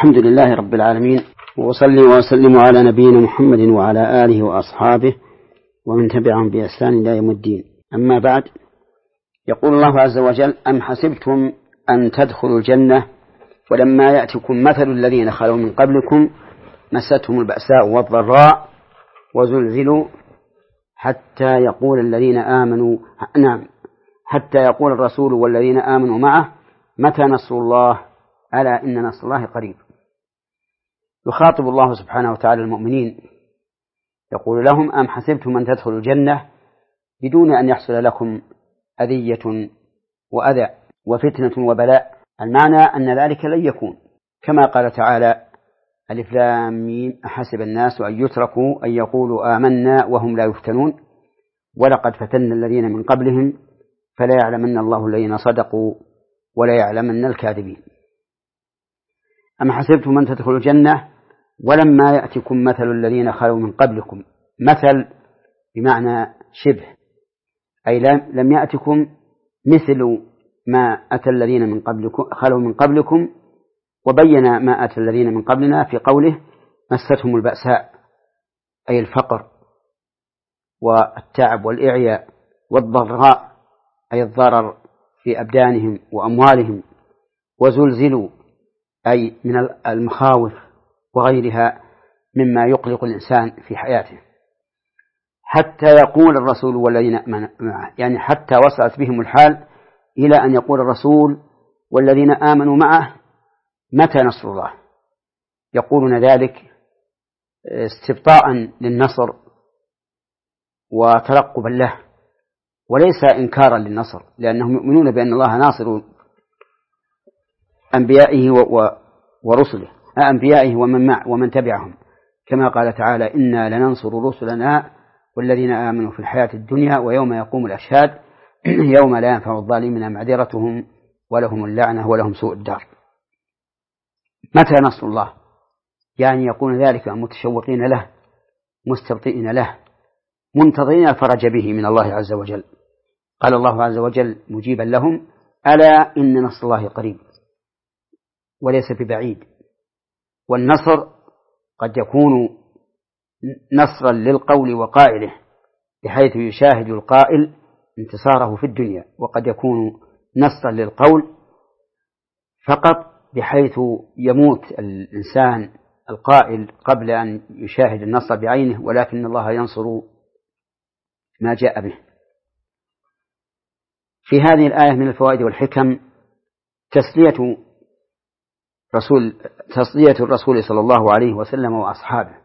الحمد لله رب العالمين، وأصلي وأسلم على نبينا محمد وعلى آله وأصحابه ومن تبعهم بإحسان إلى يوم الدين. أما بعد، يقول الله عز وجل: أم حسبتم أن تدخلوا الجنة ولما يأتكم مثل الذين خلوا من قبلكم مستهم البأساء والضراء وزلزلوا حتى يقول الرسول والذين آمنوا معه متى نصر الله ألا إن نصر الله قريب. يخاطب الله سبحانه وتعالى المؤمنين يقول لهم: أم حسبتم أن تدخلوا الجنة بدون أن يحصل لكم أذية وأذى وفتنة وبلاء. المعنى أن ذلك لن يكون، كما قال تعالى: ألف لام ميم أحسب الناس أن يتركوا أن يقولوا آمنا وهم لا يفتنون ولقد فتنا الذين من قبلهم فلا يعلمن الله الذين صدقوا ولا يعلمن الكاذبين. أم حسبتم أن تدخلوا الجنة ولما يأتكم مثل الذين خلوا من قبلكم. مثل بمعنى شبه، أي لم يأتكم مثل ما أتى الذين من قبلكم خلوا من قبلكم، وبين ما أتى الذين من قبلنا في قوله: مستهم البأساء أي الفقر والتعب والإعياء، والضراء أي الضرر في أبدانهم وأموالهم، وزلزلوا أي من المخاوف وغيرها مما يقلق الإنسان في حياته، حتى يقول الرسول والذين آمنوا معه، يعني حتى وصلت بهم الحال إلى أن يقول الرسول والذين آمنوا معه متى نصر الله. يقولون ذلك استبطاء للنصر وترقبا له، وليس إنكارا للنصر، لأنهم يؤمنون بأن الله ناصر أنبيائه ورسله، أنبيائه ومن تبعهم، كما قال تعالى: إنا لننصر رسلنا والذين آمنوا في الحياة الدنيا ويوم يقوم الأشهاد يوم لا ينفع الظالمين معذرتهم ولهم اللعنة ولهم سوء الدار. متى نصر الله؟ يعني يقول ذلك متشوقين له، مستبطئين له، منتظرين الفرج به من الله عز وجل. قال الله عز وجل مجيبا لهم: ألا إن نصر الله قريب، وليس ببعيد. والنصر قد يكون نصرا للقول وقائله بحيث يشاهد القائل انتصاره في الدنيا، وقد يكون نصرا للقول فقط بحيث يموت الإنسان القائل قبل أن يشاهد النصر بعينه، ولكن الله ينصر ما جاء به. في هذه الآية من الفوائد والحكم تسلية الرسول صلى الله عليه وسلم وأصحابه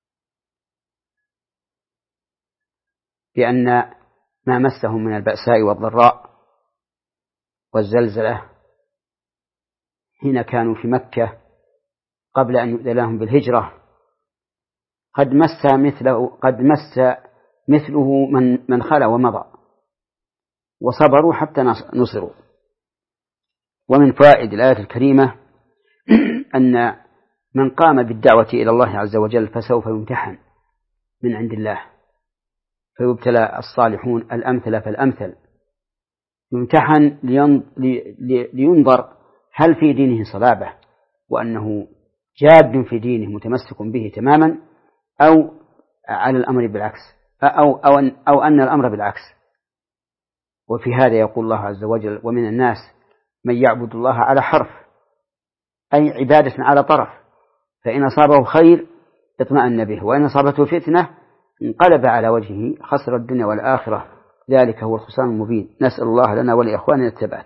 بأن ما مسهم من البأساء والضراء والزلزلة حين كانوا في مكة قبل أن يؤذن لهم بالهجرة قد مس مثله من خلا ومضى، وصبروا حتى نصروا. ومن فوائد الآية الكريمة أن من قام بالدعوة إلى الله عز وجل فسوف يمتحن من عند الله، فيبتلى الصالحون الأمثل فالأمثل، يمتحن لينظر هل في دينه صلابة وأنه جاد في دينه متمسك به تماما، أو على الأمر بالعكس، أو أن الأمر بالعكس. وفي هذا يقول الله عز وجل: ومن الناس من يعبد الله على حرف، أي عبادة على طرف، فإن أصابه خير اطمأن به، وإن أصابته فتنة انقلب على وجهه خسر الدنيا والآخرة، ذلك هو الخسران المبين. نسأل الله لنا ولإخواننا الثبات.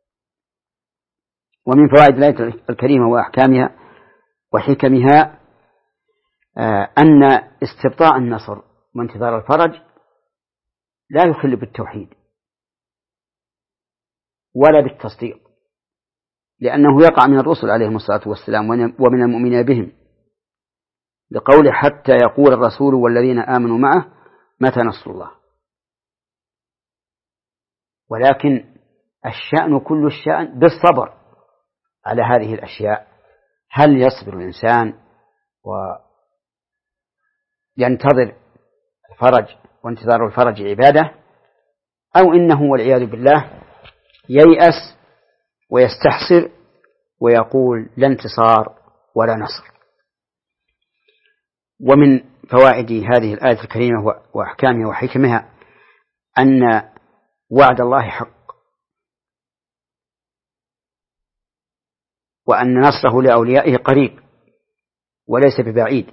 ومن فوائد الآية الكريمة وأحكامها وحكمها أن استبطاء النصر وانتظار الفرج لا يخل بالتوحيد ولا بالتصديق، لأنه يقع من الرسل عليهم الصلاة والسلام ومن المؤمنين بهم، لقوله: حتى يقول الرسول والذين آمنوا معه متى نصر الله. ولكن الشأن كل الشأن بالصبر على هذه الأشياء. هل يصبر الإنسان وينتظر الفرج وانتظار الفرج عبادة، أو إنه والعياذ بالله ييأس ويستحسر ويقول لا انتصار ولا نصر. ومن فوائد هذه الآية الكريمة وأحكامها وحكمها أن وعد الله حق، وأن نصره لأوليائه قريب وليس ببعيد،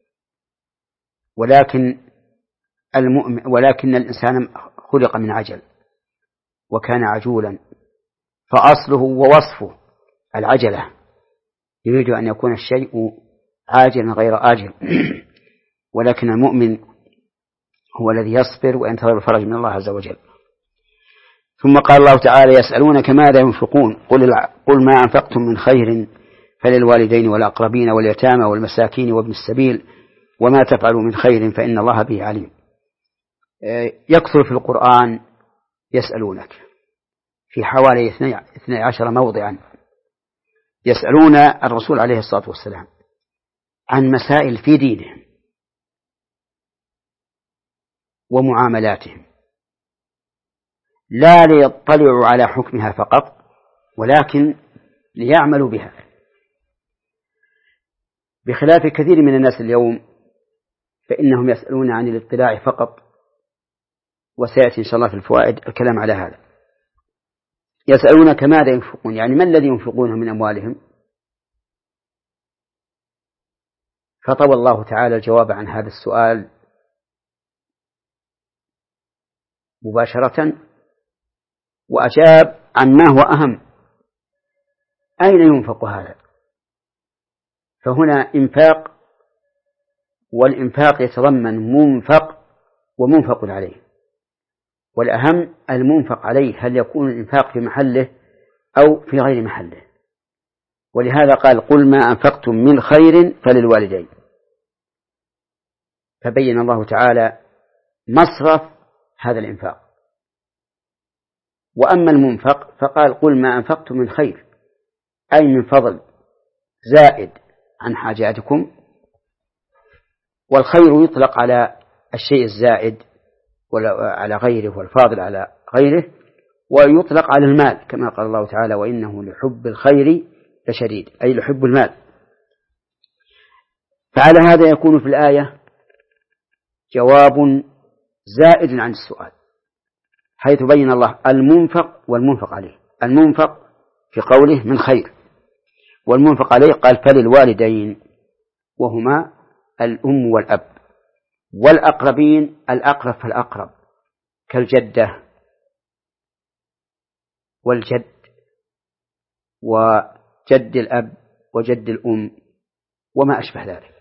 ولكن الإنسان خلق من عجل وكان عجولا، فأصله ووصفه العجلة، يريد أن يكون الشيء عاجلا غير آجل. ولكن المؤمن هو الذي يصبر وينتظر الفرج من الله عز وجل. ثم قال الله تعالى: يسألونك ماذا ينفقون قل ما أنفقتم من خير فللوالدين والأقربين واليتامى والمساكين وابن السبيل وما تفعلوا من خير فإن الله به عليم. يكثر في القرآن يسألونك في حوالي 12 موضعا، يسألون الرسول عليه الصلاة والسلام عن مسائل في دينهم ومعاملاتهم، لا ليطلعوا على حكمها فقط ولكن ليعملوا بها، بخلاف كثير من الناس اليوم فإنهم يسألون عن الاطلاع فقط، وسيأتي إن شاء الله في الفوائد الكلام على هذا. يسألونك ماذا ينفقون، يعني ما الذي ينفقونه من أموالهم؟ فطوى الله تعالى الجواب عن هذا السؤال مباشرة وأجاب عما هو أهم: أين ينفق هذا؟ فهنا إنفاق، والإنفاق يتضمن منفق ومنفق عليه، والأهم المنفق عليه، هل يكون الإنفاق في محله أو في غير محله. ولهذا قال: قل ما أنفقتم من خير فللوالدين، فبين الله تعالى مصرف هذا الإنفاق. وأما المنفق فقال: قل ما أنفقتم من خير، أي من فضل زائد عن حاجاتكم. والخير يطلق على الشيء الزائد على غيره، والفاضل على غيره، ويطلق على المال كما قال الله تعالى: وإنه لحب الخير لشديد، أي لحب المال. فعلى هذا يكون في الآية جواب زائد عن السؤال، حيث بين الله المنفق والمنفق عليه. المنفق في قوله من خير، والمنفق عليه قال فللوالدين، وهما الأم والأب، والأقربين الأقرب فالأقرب كالجدة والجد وجد الأب وجد الأم وما أشبه ذلك.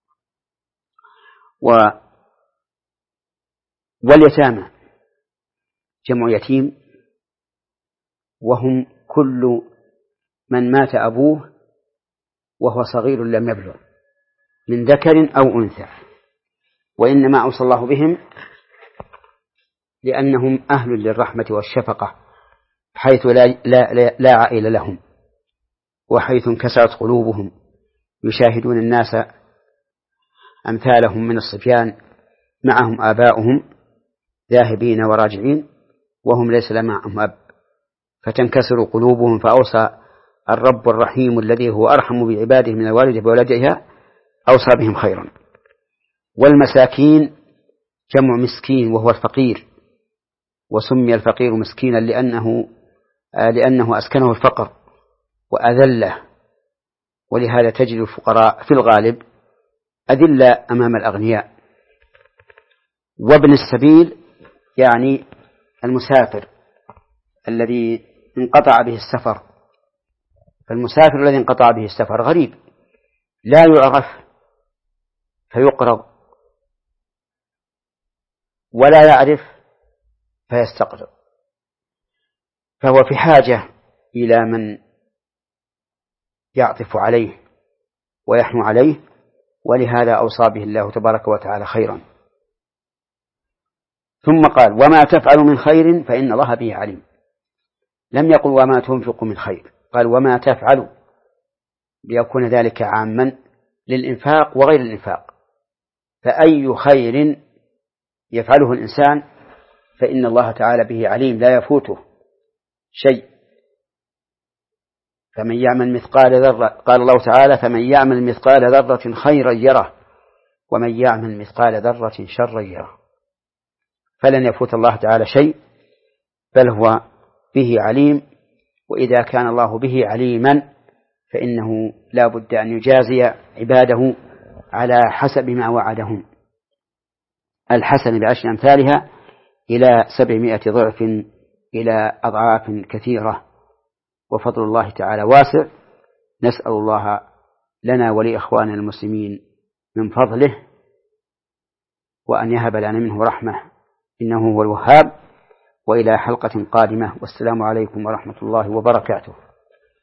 واليتامى جمع يتيم، وهم كل من مات أبوه وهو صغير لم يبلغ من ذكر أو أنثى، وإنما أوصى الله بهم لأنهم أهل للرحمة والشفقة، حيث لا عائل لهم، وحيث انكسرت قلوبهم يشاهدون الناس أمثالهم من الصبيان معهم آباؤهم ذاهبين وراجعين وهم ليس معهم أب، فتنكسر قلوبهم. فأوصى الرب الرحيم الذي هو أرحم بعباده من الوالد بولدها أوصى بهم خيرا. والمساكين جمع مسكين وهو الفقير، وسمي الفقير مسكينا لأنه أسكنه الفقر وأذله، ولهذا تجد الفقراء في الغالب أذلة أمام الأغنياء. وابن السبيل يعني المسافر الذي انقطع به السفر، فالمسافر الذي انقطع به السفر غريب لا يعرف فيقرض، ولا يعرف فيستقرض، فهو في حاجة إلى من يعطف عليه ويحنو عليه، ولهذا أوصى به الله تبارك وتعالى خيرا. ثم قال: وما تفعل من خير فإن الله به عليم. لم يقل وما تنفق من خير، قال وما تفعل، ليكون ذلك عاما للإنفاق وغير الإنفاق. فأي خير يفعله الإنسان فإن الله تعالى به عليم، لا يفوته شيء. فمن يعمل مثقال ذرة، قال الله تعالى: فمن يعمل مثقال ذرة خيرا يره ومن يعمل مثقال ذرة شرا يره. فلن يفوت الله تعالى شيء، بل هو به عليم، وإذا كان الله به عليما فإنه لا بد أن يجازي عباده على حسب ما وعدهم. الحسن بعشر أمثالها إلى 700 ضعف، إلى أضعاف كثيرة، وفضل الله تعالى واسع. نسأل الله لنا ولإخواننا المسلمين من فضله، وأن يهب لنا منه رحمة، إنه هو الوهاب. وإلى حلقة قادمة، والسلام عليكم ورحمة الله وبركاته.